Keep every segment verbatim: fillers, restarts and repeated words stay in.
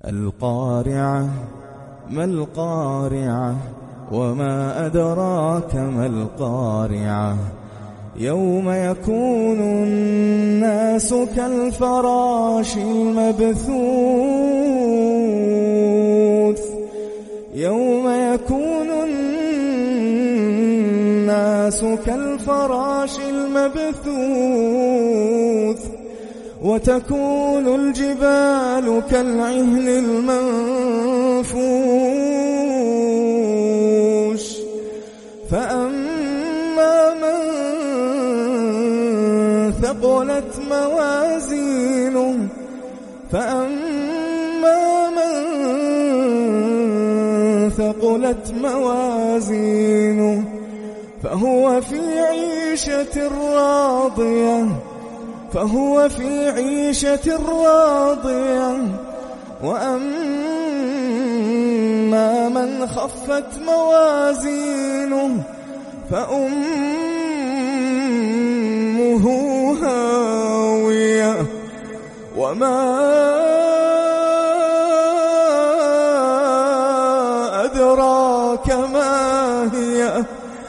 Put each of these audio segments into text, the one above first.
القارعة ما القارعة وما أدراك ما القارعة يوم يكون الناس كالفراش المبثوث يوم يكون الناس كالفراش المبثوث وتكون الجبال كالعهن المنفوش فأما من ثقلت موازينه فأما من ثقلت موازينه فهو في عيشة راضية فهو في عيشة راضية وأما من خفت موازينه فأمه هاوية وما أدراك ما هي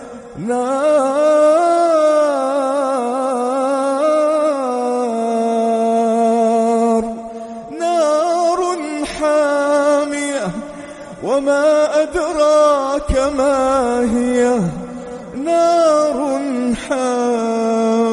نار نار حامية وما أدراك ما هي نار حامية